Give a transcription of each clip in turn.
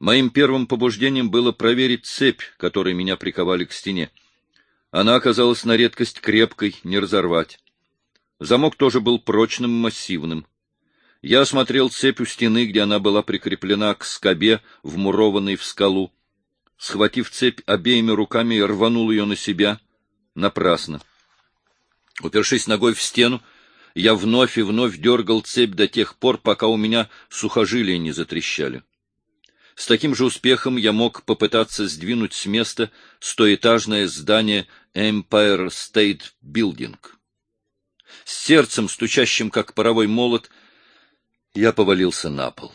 Моим первым побуждением было проверить цепь, которой меня приковали к стене. Она оказалась на редкость крепкой, не разорвать. Замок тоже был прочным и массивным. Я осмотрел цепь у стены, где она была прикреплена к скобе, вмурованной в скалу. Схватив цепь обеими руками, я рванул ее на себя. Напрасно. Упершись ногой в стену, я вновь и вновь дергал цепь до тех пор, пока у меня сухожилия не затрещали. С таким же успехом я мог попытаться сдвинуть с места стоэтажное здание Empire State Building. С сердцем, стучащим как паровой молот, я повалился на пол.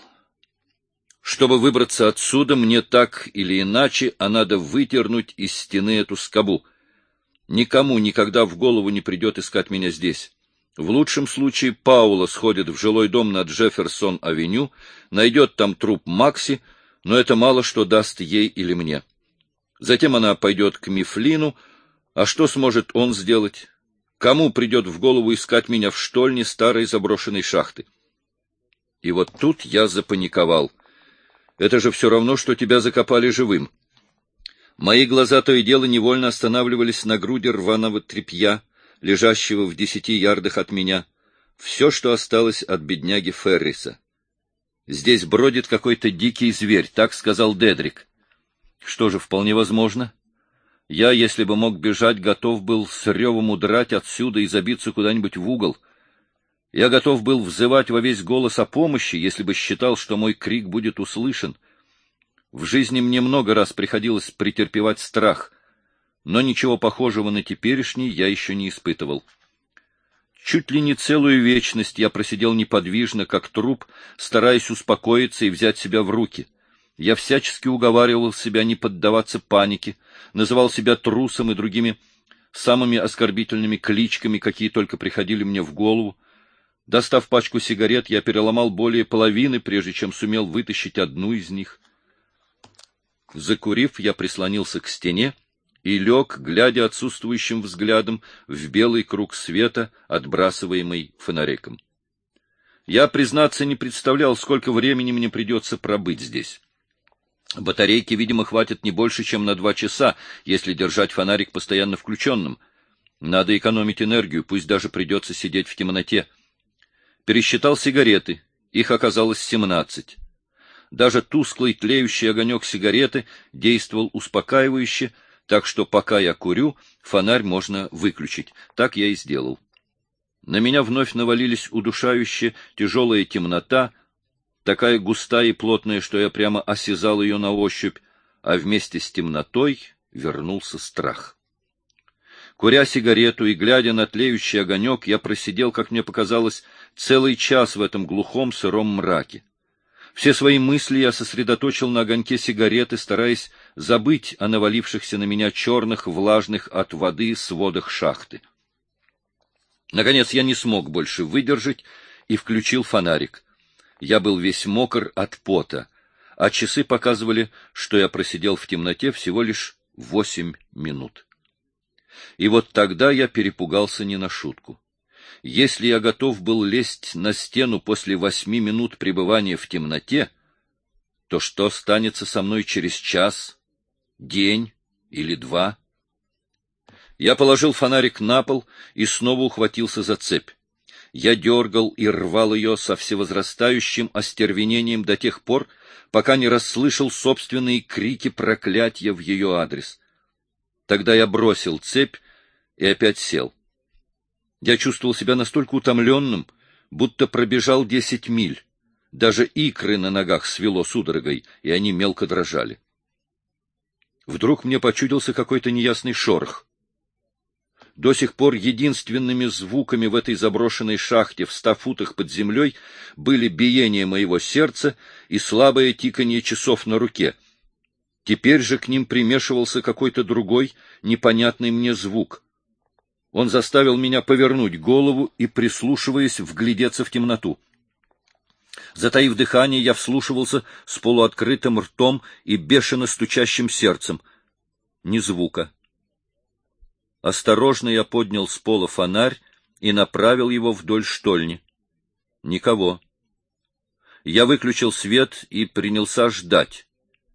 Чтобы выбраться отсюда, мне так или иначе, а надо выдернуть из стены эту скобу. Никому никогда в голову не придет искать меня здесь. В лучшем случае Паула сходит в жилой дом на Джефферсон-авеню, найдет там труп Макси, но это мало что даст ей или мне. Затем она пойдет к Мифлину, а что сможет он сделать? Кому придет в голову искать меня в штольне старой заброшенной шахты? И вот тут я запаниковал. Это же все равно, что тебя закопали живым. Мои глаза то и дело невольно останавливались на груди рваного тряпья, лежащего в 10 ярдах от меня. Все, что осталось от бедняги Ферриса. Здесь бродит какой-то дикий зверь, так сказал Дедрик. Что же, вполне возможно. Я, если бы мог бежать, готов был с ревом удрать отсюда и забиться куда-нибудь в угол. Я готов был взывать во весь голос о помощи, если бы считал, что мой крик будет услышан. В жизни мне много раз приходилось претерпевать страх, но ничего похожего на теперешний я еще не испытывал. Чуть ли не целую вечность я просидел неподвижно, как труп, стараясь успокоиться и взять себя в руки. Я всячески уговаривал себя не поддаваться панике, называл себя трусом и другими самыми оскорбительными кличками, какие только приходили мне в голову. Достав пачку сигарет, я переломал более половины, прежде чем сумел вытащить одну из них. Закурив, я прислонился к стене и лег, глядя отсутствующим взглядом в белый круг света, отбрасываемый фонариком. Я, признаться, не представлял, сколько времени мне придется пробыть здесь. Батарейки, видимо, хватит не больше, чем на 2 часа, если держать фонарик постоянно включенным. Надо экономить энергию, пусть даже придется сидеть в темноте. Пересчитал сигареты, их оказалось 17. Даже тусклый тлеющий огонек сигареты действовал успокаивающе, так что пока я курю, фонарь можно выключить. Так я и сделал. На меня вновь навалились удушающая тяжелая темнота, такая густая и плотная, что я прямо осязал ее на ощупь, а вместе с темнотой вернулся страх. Куря сигарету и глядя на тлеющий огонек, я просидел, как мне показалось, целый час в этом глухом сыром мраке. Все свои мысли я сосредоточил на огоньке сигареты, стараясь забыть о навалившихся на меня черных, влажных от воды сводах шахты. Наконец я не смог больше выдержать и включил фонарик. Я был весь мокр от пота, а часы показывали, что я просидел в темноте всего лишь 8 минут. И вот тогда я перепугался не на шутку. Если я готов был лезть на стену после 8 минут пребывания в темноте, то что станется со мной через час, день или 2? Я положил фонарик на пол и снова ухватился за цепь. Я дергал и рвал ее со всевозрастающим остервенением до тех пор, пока не расслышал собственные крики проклятия в ее адрес. Тогда я бросил цепь и опять сел. Я чувствовал себя настолько утомленным, будто пробежал 10 миль. Даже икры на ногах свело судорогой, и они мелко дрожали. Вдруг мне почудился какой-то неясный шорох. До сих пор единственными звуками в этой заброшенной шахте в 100 футах под землей были биение моего сердца и слабое тиканье часов на руке. Теперь же к ним примешивался какой-то другой, непонятный мне звук. Он заставил меня повернуть голову и, прислушиваясь, вглядеться в темноту. Затаив дыхание, я вслушивался с полуоткрытым ртом и бешено стучащим сердцем. Ни звука. Осторожно я поднял с пола фонарь и направил его вдоль штольни. Никого. Я выключил свет и принялся ждать.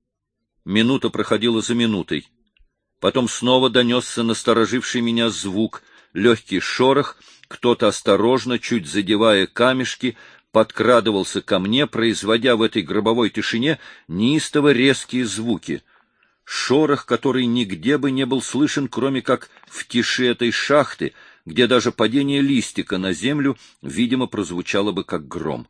Минута проходила за минутой. Потом снова донесся настороживший меня звук, легкий шорох, кто-то осторожно, чуть задевая камешки, подкрадывался ко мне, производя в этой гробовой тишине неистово резкие звуки. Шорох, который нигде бы не был слышен, кроме как в тиши этой шахты, где даже падение листика на землю, видимо, прозвучало бы как гром.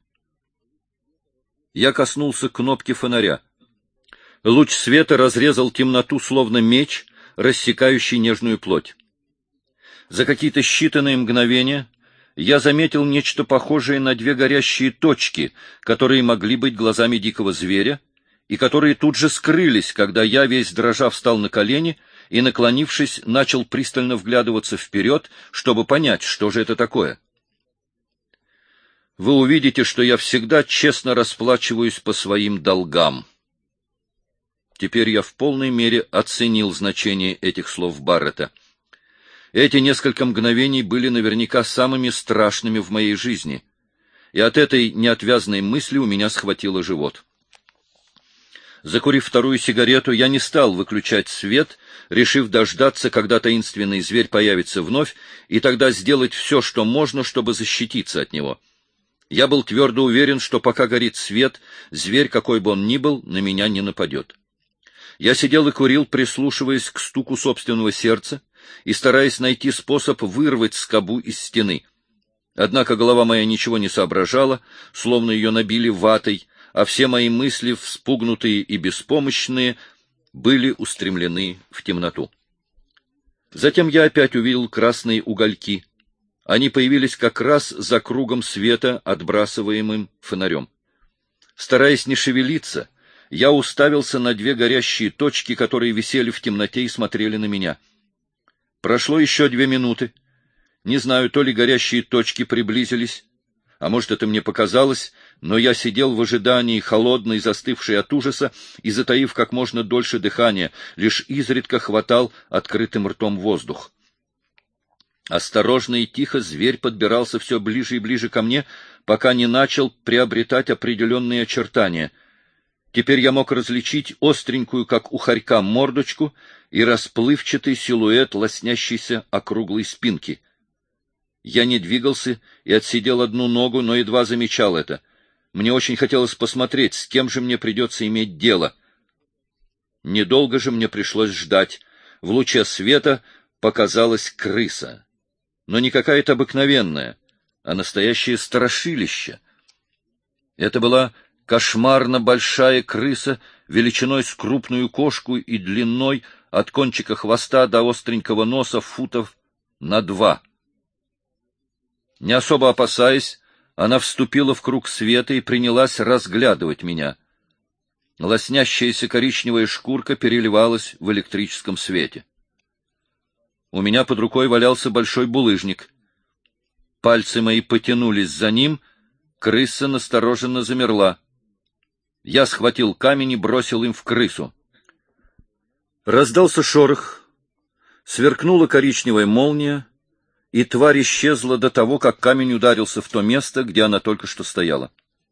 Я коснулся кнопки фонаря. Луч света разрезал темноту, словно меч, рассекающий нежную плоть. За какие-то считанные мгновения я заметил нечто похожее на две горящие точки, которые могли быть глазами дикого зверя, и которые тут же скрылись, когда я, весь дрожа, встал на колени и, наклонившись, начал пристально вглядываться вперед, чтобы понять, что же это такое. Вы увидите, что я всегда честно расплачиваюсь по своим долгам. Теперь я в полной мере оценил значение этих слов Баррета. Эти несколько мгновений были наверняка самыми страшными в моей жизни, и от этой неотвязной мысли у меня схватило живот. Закурив вторую сигарету, я не стал выключать свет, решив дождаться, когда таинственный зверь появится вновь, и тогда сделать все, что можно, чтобы защититься от него. Я был твердо уверен, что пока горит свет, зверь, какой бы он ни был, на меня не нападет. Я сидел и курил, прислушиваясь к стуку собственного сердца и стараясь найти способ вырвать скобу из стены. Однако голова моя ничего не соображала, словно ее набили ватой, а все мои мысли, вспугнутые и беспомощные, были устремлены в темноту. Затем я опять увидел красные угольки. Они появились как раз за кругом света, отбрасываемым фонарем. Стараясь не шевелиться, я уставился на две горящие точки, которые висели в темноте и смотрели на меня. Прошло еще 2 минуты. Не знаю, то ли горящие точки приблизились, а может, это мне показалось, но я сидел в ожидании, холодный, застывший от ужаса, и, затаив как можно дольше дыхания, лишь изредка хватал открытым ртом воздух. Осторожно и тихо зверь подбирался все ближе и ближе ко мне, пока не начал приобретать определенные очертания. Теперь я мог различить остренькую, как у хорька, мордочку и расплывчатый силуэт лоснящейся округлой спинки. Я не двигался и отсидел одну ногу, но едва замечал это. Мне очень хотелось посмотреть, с кем же мне придется иметь дело. Недолго же мне пришлось ждать. В луче света показалась крыса. Но не какая-то обыкновенная, а настоящее страшилище. Это была кошмарно большая крыса, величиной с крупную кошку и длиной от кончика хвоста до остренького носа футов на 2. Не особо опасаясь, она вступила в круг света и принялась разглядывать меня. Лоснящаяся коричневая шкурка переливалась в электрическом свете. У меня под рукой валялся большой булыжник. Пальцы мои потянулись за ним, крыса настороженно замерла. Я схватил камень и бросил им в крысу. Раздался шорох, сверкнула коричневая молния, и тварь исчезла до того, как камень ударился в то место, где она только что стояла.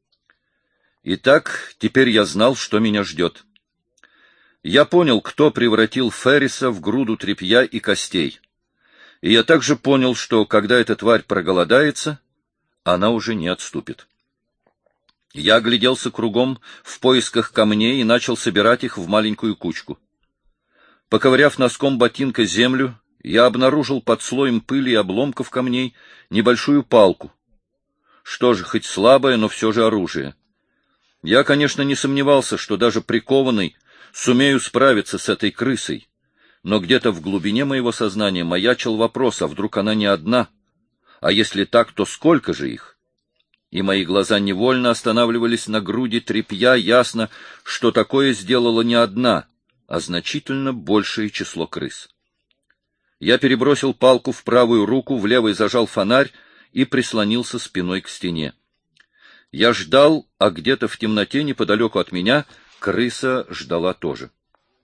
Итак, теперь я знал, что меня ждет. Я понял, кто превратил Ферриса в груду тряпья и костей. И я также понял, что, когда эта тварь проголодается, она уже не отступит. Я огляделся кругом в поисках камней и начал собирать их в маленькую кучку. Поковыряв носком ботинка землю, я обнаружил под слоем пыли и обломков камней небольшую палку. Что же, хоть слабое, но все же оружие. Я, конечно, не сомневался, что даже прикованный сумею справиться с этой крысой, но где-то в глубине моего сознания маячил вопрос, а вдруг она не одна? А если так, то сколько же их? И мои глаза невольно останавливались на груди тряпья, ясно, что такое сделала не одна, а значительно большее число крыс. Я перебросил палку в правую руку, в левой зажал фонарь и прислонился спиной к стене. Я ждал, а где-то в темноте неподалеку от меня крыса ждала тоже.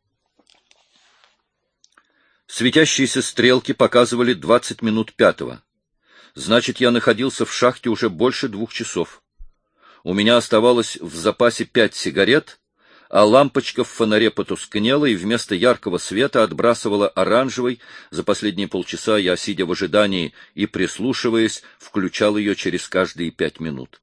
Светящиеся стрелки показывали 20 минут 5. Значит, я находился в шахте уже больше 2 часов. У меня оставалось в запасе 5 сигарет, а лампочка в фонаре потускнела и вместо яркого света отбрасывала оранжевый. За последние полчаса я, сидя в ожидании и прислушиваясь, включал ее через каждые 5 минут.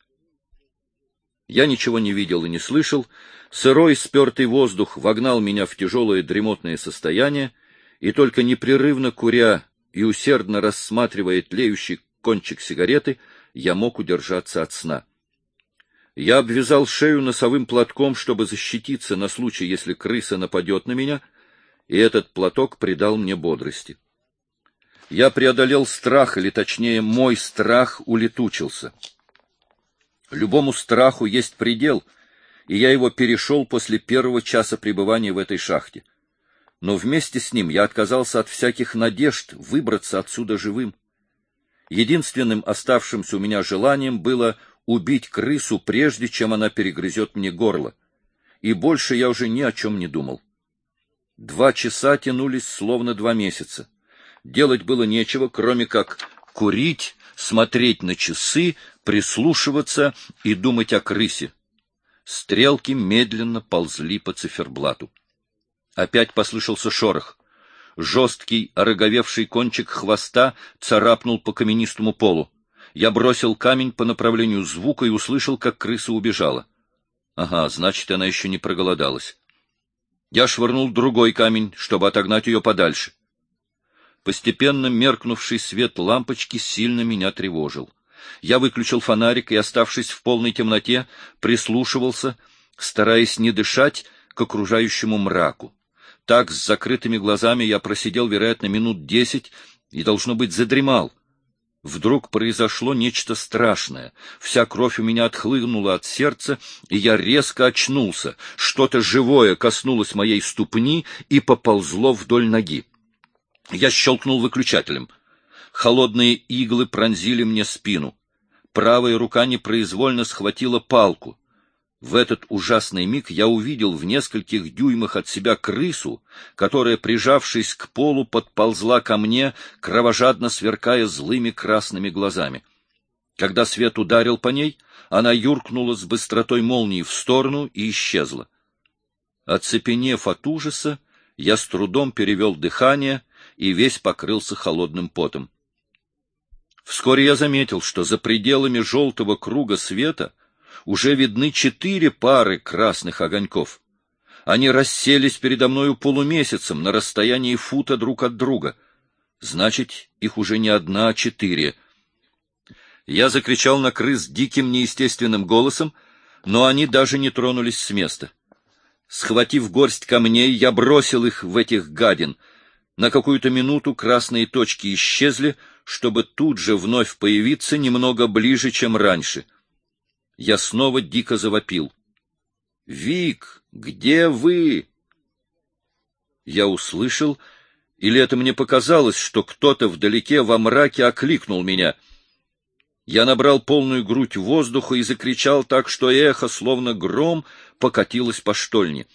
Я ничего не видел и не слышал. Сырой спертый воздух вогнал меня в тяжелое дремотное состояние, и только непрерывно куря и усердно рассматривая тлеющий кончик сигареты, я мог удержаться от сна. Я обвязал шею носовым платком, чтобы защититься на случай, если крыса нападет на меня, и этот платок придал мне бодрости. Я преодолел страх, или точнее, мой страх улетучился. Любому страху есть предел, и я его перешел после первого часа пребывания в этой шахте. Но вместе с ним я отказался от всяких надежд выбраться отсюда живым. Единственным оставшимся у меня желанием было убить крысу, прежде чем она перегрызет мне горло. И больше я уже ни о чем не думал. 2 часа тянулись словно 2 месяца. Делать было нечего, кроме как курить, смотреть на часы, прислушиваться и думать о крысе. Стрелки медленно ползли по циферблату. Опять послышался шорох. Жесткий, ороговевший кончик хвоста царапнул по каменистому полу. Я бросил камень по направлению звука и услышал, как крыса убежала. Ага, значит, она еще не проголодалась. Я швырнул другой камень, чтобы отогнать ее подальше. Постепенно меркнувший свет лампочки сильно меня тревожил. Я выключил фонарик и, оставшись в полной темноте, прислушивался, стараясь не дышать к окружающему мраку. Так, с закрытыми глазами я просидел, вероятно, минут 10 и, должно быть, задремал. Вдруг произошло нечто страшное. Вся кровь у меня отхлынула от сердца, и я резко очнулся. Что-то живое коснулось моей ступни и поползло вдоль ноги. Я щелкнул выключателем. Холодные иглы пронзили мне спину. Правая рука непроизвольно схватила палку. В этот ужасный миг я увидел в нескольких дюймах от себя крысу, которая, прижавшись к полу, подползла ко мне, кровожадно сверкая злыми красными глазами. Когда свет ударил по ней, она юркнула с быстротой молнии в сторону и исчезла. Оцепенев от ужаса, я с трудом перевел дыхание и весь покрылся холодным потом. Вскоре я заметил, что за пределами желтого круга света уже видны 4 пары красных огоньков. Они расселись передо мною полумесяцем на расстоянии фута друг от друга. Значит, их уже не 1, а 4. Я закричал на крыс диким неестественным голосом, но они даже не тронулись с места. Схватив горсть камней, я бросил их в этих гадин. На какую-то минуту красные точки исчезли, чтобы тут же вновь появиться немного ближе, чем раньше. Я снова дико завопил. «Вик, где вы?» Я услышал, или это мне показалось, что кто-то вдалеке во мраке окликнул меня. Я набрал полную грудь воздуха и закричал так, что эхо, словно гром, покатилось по штольне.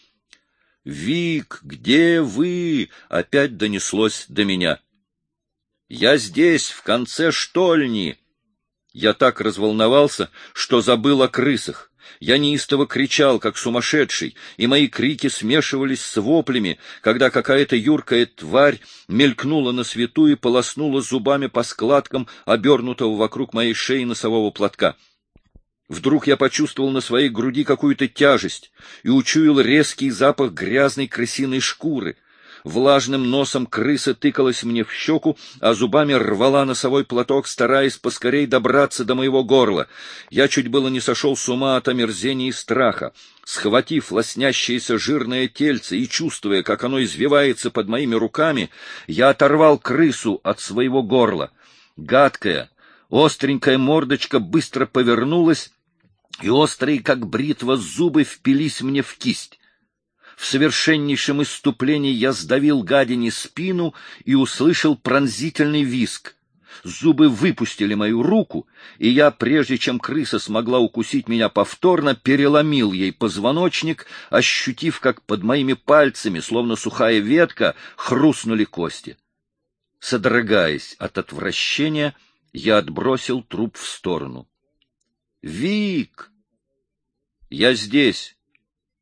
«Вик, где вы?» — опять донеслось до меня. «Я здесь, в конце штольни!» Я так разволновался, что забыл о крысах. Я неистово кричал, как сумасшедший, и мои крики смешивались с воплями, когда какая-то юркая тварь мелькнула на свету и полоснула зубами по складкам, обернутого вокруг моей шеи носового платка. Вдруг я почувствовал на своей груди какую-то тяжесть и учуял резкий запах грязной крысиной шкуры. Влажным носом крыса тыкалась мне в щеку, а зубами рвала носовой платок, стараясь поскорей добраться до моего горла. Я чуть было не сошел с ума от омерзения и страха. Схватив лоснящееся жирное тельце и чувствуя, как оно извивается под моими руками, я оторвал крысу от своего горла. Гадкая, остренькая мордочка быстро повернулась, и острые, как бритва, зубы впились мне в кисть. В совершеннейшем исступлении я сдавил гадине спину и услышал пронзительный визг. Зубы выпустили мою руку, и я, прежде чем крыса смогла укусить меня повторно, переломил ей позвоночник, ощутив, как под моими пальцами, словно сухая ветка, хрустнули кости. Содрогаясь от отвращения, я отбросил труп в сторону. «Вик! Я здесь!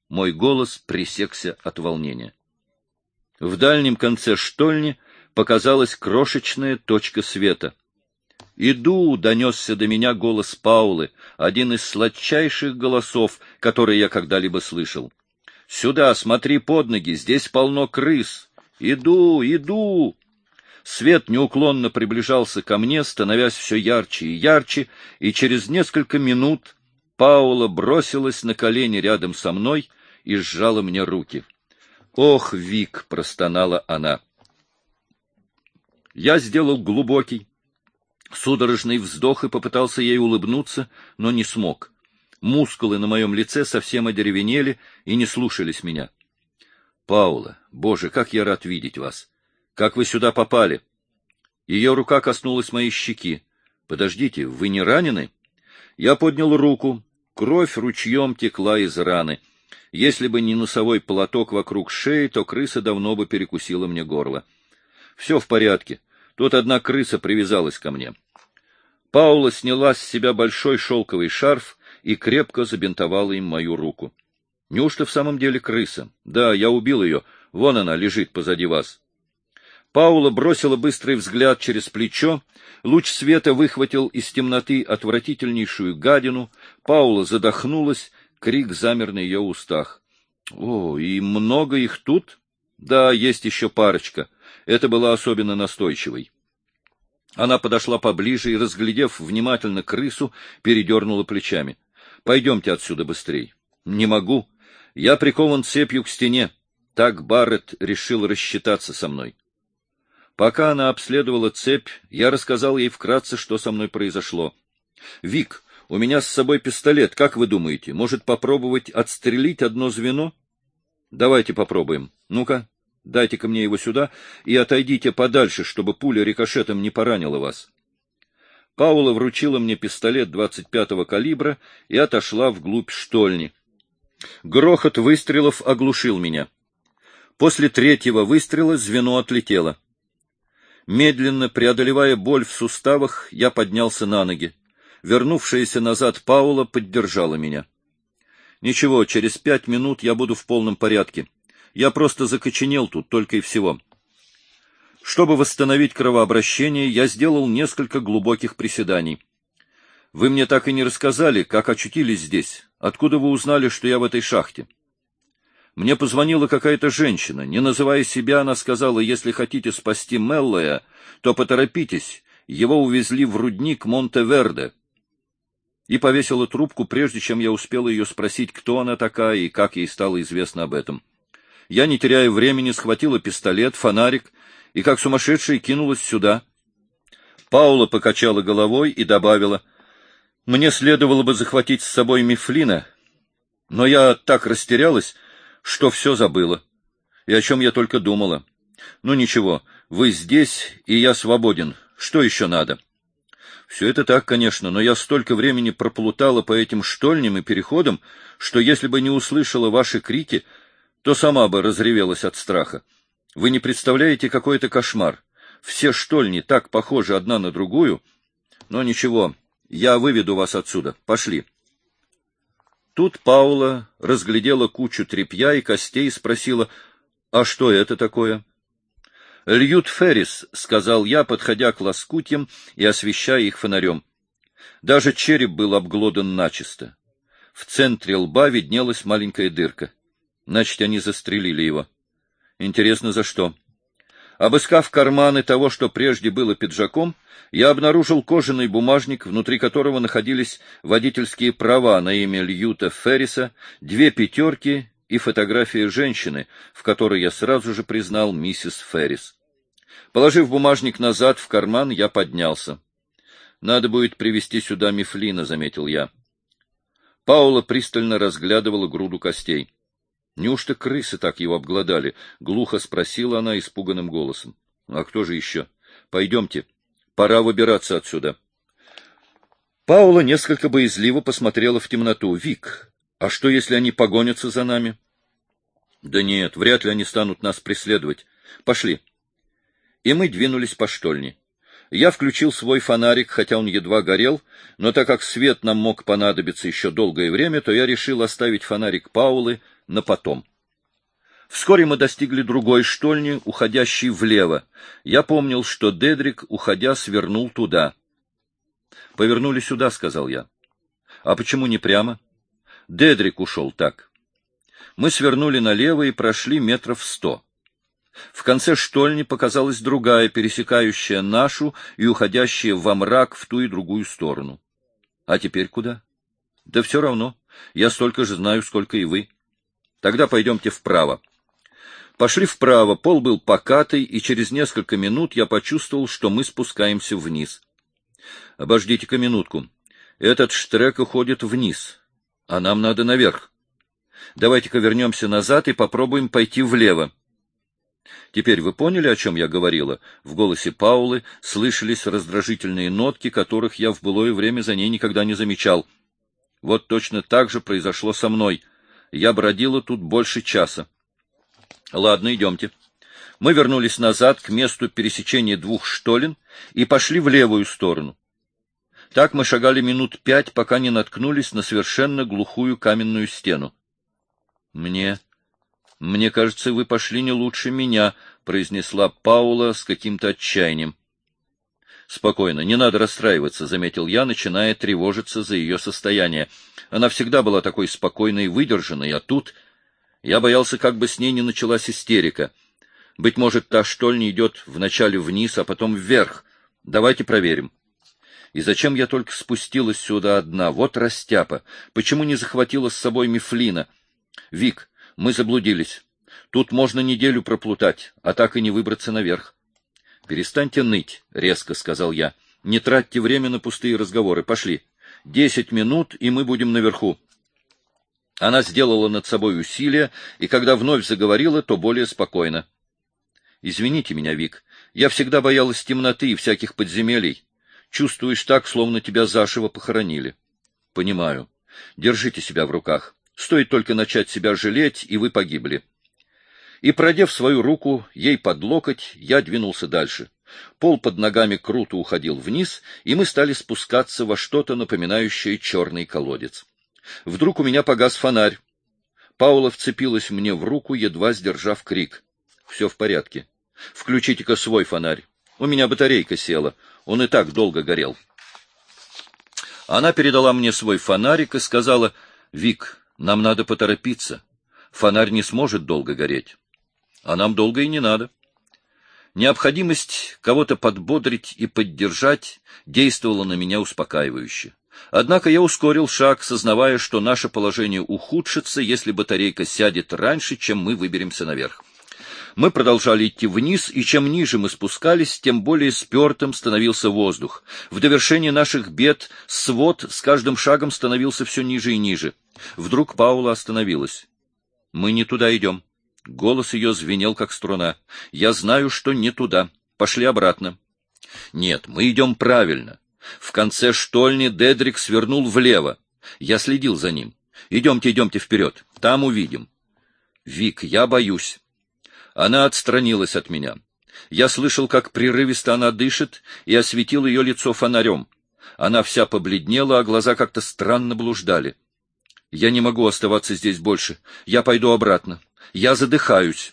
Мой голос пресекся от волнения. В дальнем конце штольни показалась крошечная точка света. «Иду!» — донесся до меня голос Паулы, один из сладчайших голосов, которые я когда-либо слышал. «Сюда, смотри под ноги, здесь полно крыс! Иду, иду!» Свет неуклонно приближался ко мне, становясь все ярче и ярче, и через несколько минут Паула бросилась на колени рядом со мной и сжала мне руки. «Ох, Вик!» — простонала она. Я сделал глубокий, судорожный вздох и попытался ей улыбнуться, но не смог. Мускулы на моем лице совсем одеревенели и не слушались меня. «Паула, Боже, как я рад видеть вас! Как вы сюда попали?» Ее рука коснулась моей щеки. «Подождите, вы не ранены?» Я поднял руку. Кровь ручьем текла из раны. Если бы не носовой платок вокруг шеи, то крыса давно бы перекусила мне горло. «Все в порядке. Тут одна крыса привязалась ко мне». Паула сняла с себя большой шелковый шарф и крепко забинтовала им мою руку. «Неужто в самом деле крыса? Да, я убил ее. Вон она лежит позади вас». Паула бросила быстрый взгляд через плечо. Луч света выхватил из темноты отвратительнейшую гадину. Паула задохнулась, крик замер на ее устах. «О, и много их тут?» «Да, есть еще парочка. Это была особенно настойчивой». Она подошла поближе и, разглядев внимательно крысу, передернула плечами. «Пойдемте отсюда быстрей». «Не могу. Я прикован цепью к стене. Так Барретт решил рассчитаться со мной». Пока она обследовала цепь, я рассказал ей вкратце, что со мной произошло. «Вик, у меня с собой пистолет. Как вы думаете, может попробовать отстрелить одно звено?» «Давайте попробуем. Ну-ка, дайте-ка мне его сюда и отойдите подальше, чтобы пуля рикошетом не поранила вас». Паула вручила мне пистолет 25-го калибра и отошла вглубь штольни. Грохот выстрелов оглушил меня. После третьего выстрела звено отлетело. Медленно, преодолевая боль в суставах, я поднялся на ноги. Вернувшаяся назад Паула поддержала меня. «Ничего, через 5 минут я буду в полном порядке. Я просто закоченел тут, только и всего». Чтобы восстановить кровообращение, я сделал несколько глубоких приседаний. «Вы мне так и не рассказали, как очутились здесь. Откуда вы узнали, что я в этой шахте?» Мне позвонила какая-то женщина. Не называя себя, она сказала, если хотите спасти Меллоя, то поторопитесь, его увезли в рудник Монте-Верде. И повесила трубку, прежде чем я успел ее спросить, кто она такая и как ей стало известно об этом. Я, не теряя времени, схватила пистолет, фонарик и, как сумасшедшая, кинулась сюда. Паула покачала головой и добавила, «Мне следовало бы захватить с собой Мифлина, но я так растерялась, что все забыла, и о чем я только думала. Ну ничего, вы здесь, и я свободен. Что еще надо?» «Все это так, конечно, но я столько времени проплутала по этим штольням и переходам, что если бы не услышала ваши крики, то сама бы разревелась от страха. Вы не представляете, какой это кошмар. Все штольни так похожи одна на другую. Но ничего, я выведу вас отсюда. Пошли». Тут Паула разглядела кучу тряпья и костей и спросила, «А что это такое?» «Льют Феррис», — сказал я, подходя к лоскутьям и освещая их фонарем. Даже череп был обглодан начисто. В центре лба виднелась маленькая дырка. Значит, они застрелили его. Интересно, за что? Обыскав карманы того, что прежде было пиджаком, я обнаружил кожаный бумажник, внутри которого находились водительские права на имя Льюта Ферриса, 2 пятерки и фотография женщины, в которой я сразу же признал миссис Феррис. Положив бумажник назад в карман, я поднялся. «Надо будет привезти сюда Мифлина», — заметил я. Паула пристально разглядывала груду костей. «Неужто крысы так его обглодали?» — глухо спросила она испуганным голосом. «А кто же еще? Пойдемте. Пора выбираться отсюда». Паула несколько боязливо посмотрела в темноту. «Вик, а что, если они погонятся за нами?» «Да нет, вряд ли они станут нас преследовать. Пошли». И мы двинулись по штольне. Я включил свой фонарик, хотя он едва горел, но так как свет нам мог понадобиться еще долгое время, то я решил оставить фонарик Паулы на потом. Вскоре мы достигли другой штольни, уходящей влево. Я помнил, что Дедрик, уходя, свернул туда. — Повернули сюда, — сказал я. — А почему не прямо? Дедрик ушел так. Мы свернули налево и прошли 100 метров. В конце штольни показалась другая, пересекающая нашу и уходящая во мрак в ту и другую сторону. А теперь куда? Да все равно. Я столько же знаю, сколько и вы. Тогда пойдемте вправо. Пошли вправо, пол был покатый, и через несколько минут я почувствовал, что мы спускаемся вниз. Обождите-ка минутку. Этот штрек уходит вниз, а нам надо наверх. Давайте-ка вернемся назад и попробуем пойти влево. Теперь вы поняли, о чем я говорила? В голосе Паулы слышались раздражительные нотки, которых я в былое время за ней никогда не замечал. Вот точно так же произошло со мной. Я бродила тут больше часа. Ладно, идемте. Мы вернулись назад к месту пересечения 2 штолен и пошли в левую сторону. Так мы шагали минут 5, пока не наткнулись на совершенно глухую каменную стену. Мне кажется, вы пошли не лучше меня, — произнесла Паула с каким-то отчаянием. — Спокойно, не надо расстраиваться, — заметил я, начиная тревожиться за ее состояние. Она всегда была такой спокойной и выдержанной, а тут... Я боялся, как бы с ней не началась истерика. Быть может, та штольня идет вначале вниз, а потом вверх. Давайте проверим. И зачем я только спустилась сюда одна? Вот растяпа. Почему не захватила с собой Мифлина? Вик, мы заблудились. Тут можно неделю проплутать, а так и не выбраться наверх. — Перестаньте ныть, — резко сказал я. — Не тратьте время на пустые разговоры. Пошли. 10 минут, и мы будем наверху. Она сделала над собой усилие, и когда вновь заговорила, то более спокойно. — Извините меня, Вик, я всегда боялась темноты и всяких подземелий. Чувствуешь так, словно тебя заживо похоронили. — Понимаю. Держите себя в руках. Стоит только начать себя жалеть, и вы погибли. И, продев свою руку ей под локоть, я двинулся дальше. Пол под ногами круто уходил вниз, и мы стали спускаться во что-то напоминающее черный колодец. Вдруг у меня погас фонарь. Паула вцепилась мне в руку, едва сдержав крик. — Все в порядке. Включите-ка свой фонарь. У меня батарейка села. Он и так долго горел. Она передала мне свой фонарик и сказала: — Вик, нам надо поторопиться. Фонарь не сможет долго гореть. А нам долго и не надо. Необходимость кого-то подбодрить и поддержать действовала на меня успокаивающе. Однако я ускорил шаг, сознавая, что наше положение ухудшится, если батарейка сядет раньше, чем мы выберемся наверх. Мы продолжали идти вниз, и чем ниже мы спускались, тем более спертым становился воздух. В довершение наших бед свод с каждым шагом становился все ниже и ниже. Вдруг Паула остановилась. — Мы не туда идем. Голос ее звенел, как струна. — Я знаю, что не туда. Пошли обратно. — Нет, мы идем правильно. В конце штольни Дедрик свернул влево. Я следил за ним. Идемте, идемте вперед. Там увидим. Вик, я боюсь. Она отстранилась от меня. Я слышал, как прерывисто она дышит, и осветил ее лицо фонарем. Она вся побледнела, а глаза как-то странно блуждали. Я не могу оставаться здесь больше. Я пойду обратно. Я задыхаюсь.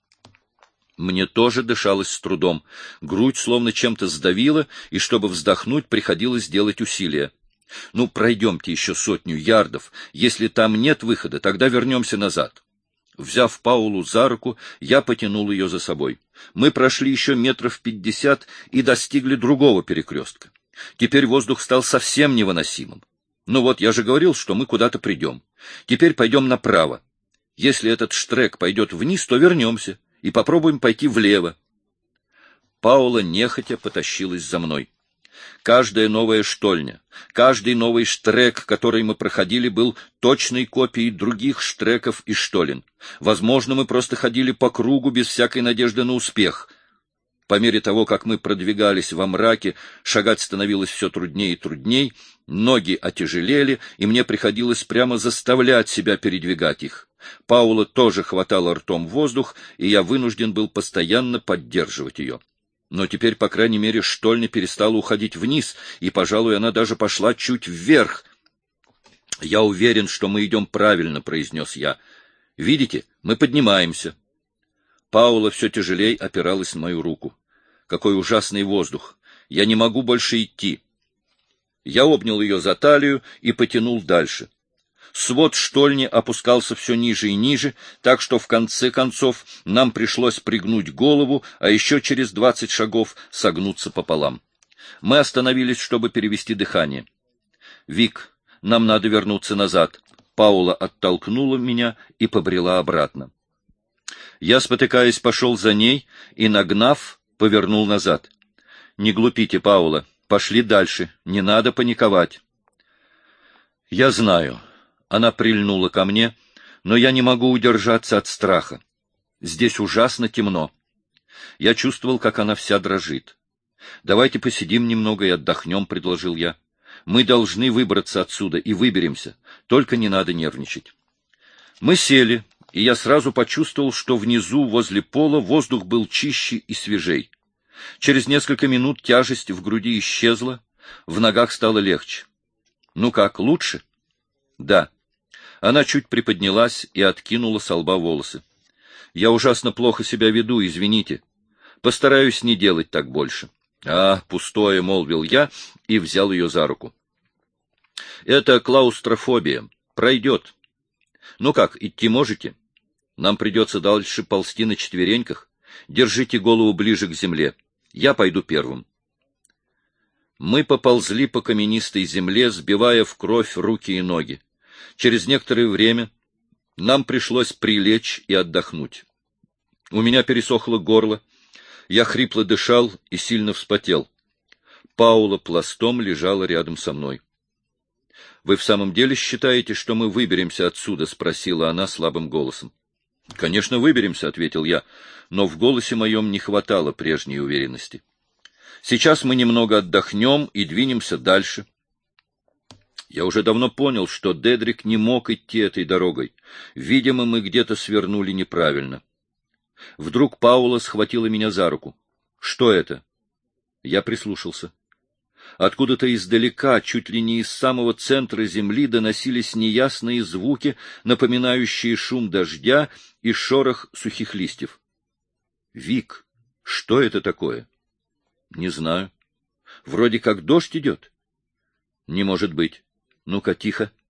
Мне тоже дышалось с трудом. Грудь словно чем-то сдавила, и чтобы вздохнуть, приходилось делать усилия. Ну, пройдемте еще 100 ярдов. Если там нет выхода, тогда вернемся назад. Взяв Паулу за руку, я потянул ее за собой. Мы прошли еще 50 метров и достигли другого перекрестка. Теперь воздух стал совсем невыносимым. Ну вот, я же говорил, что мы куда-то придем. Теперь пойдем направо. Если этот штрек пойдет вниз, то вернемся и попробуем пойти влево. Паула нехотя потащилась за мной. Каждая новая штольня, каждый новый штрек, который мы проходили, был точной копией других штреков и штолен. Возможно, мы просто ходили по кругу без всякой надежды на успех. По мере того, как мы продвигались во мраке, шагать становилось все труднее и трудней, ноги отяжелели, и мне приходилось прямо заставлять себя передвигать их. Паула тоже хватала ртом воздух, и я вынужден был постоянно поддерживать ее. Но теперь, по крайней мере, штольня перестала уходить вниз, и, пожалуй, она даже пошла чуть вверх. — Я уверен, что мы идем правильно, — произнес я. Видите, мы поднимаемся. Паула все тяжелей опиралась на мою руку. Какой ужасный воздух! Я не могу больше идти. Я обнял ее за талию и потянул дальше. Свод штольни опускался все ниже и ниже, так что в конце концов нам пришлось пригнуть голову, а еще через 20 шагов согнуться пополам. Мы остановились, чтобы перевести дыхание. «Вик, нам надо вернуться назад». Паула оттолкнула меня и побрела обратно. Я, спотыкаясь, пошел за ней и, нагнав, повернул назад. «Не глупите, Паула, пошли дальше, не надо паниковать». «Я знаю». Она прильнула ко мне, но я не могу удержаться от страха. Здесь ужасно темно. Я чувствовал, как она вся дрожит. «Давайте посидим немного и отдохнем», — предложил я. «Мы должны выбраться отсюда и выберемся, только не надо нервничать». Мы сели, и я сразу почувствовал, что внизу, возле пола, воздух был чище и свежей. Через несколько минут тяжесть в груди исчезла, в ногах стало легче. «Ну как, лучше?» «Да». Она чуть приподнялась и откинула со лба волосы. «Я ужасно плохо себя веду, извините. Постараюсь не делать так больше». «А, пустое», — молвил я и взял ее за руку. «Это клаустрофобия. Пройдет. Ну как, идти можете? Нам придется дальше ползти на четвереньках. Держите голову ближе к земле. Я пойду первым». Мы поползли по каменистой земле, сбивая в кровь руки и ноги. Через некоторое время нам пришлось прилечь и отдохнуть. У меня пересохло горло, я хрипло дышал и сильно вспотел. Паула пластом лежала рядом со мной. — Вы в самом деле считаете, что мы выберемся отсюда? — спросила она слабым голосом. — Конечно, выберемся, — ответил я, но в голосе моем не хватало прежней уверенности. — Сейчас мы немного отдохнем и двинемся дальше. Я уже давно понял, что Дедрик не мог идти этой дорогой. Видимо, мы где-то свернули неправильно. Вдруг Паула схватила меня за руку. — Что это? Я прислушался. Откуда-то издалека, чуть ли не из самого центра земли, доносились неясные звуки, напоминающие шум дождя и шорох сухих листьев. — Вик, что это такое? — Не знаю. Вроде как дождь идет. — Не может быть. Ну-ка, тихо.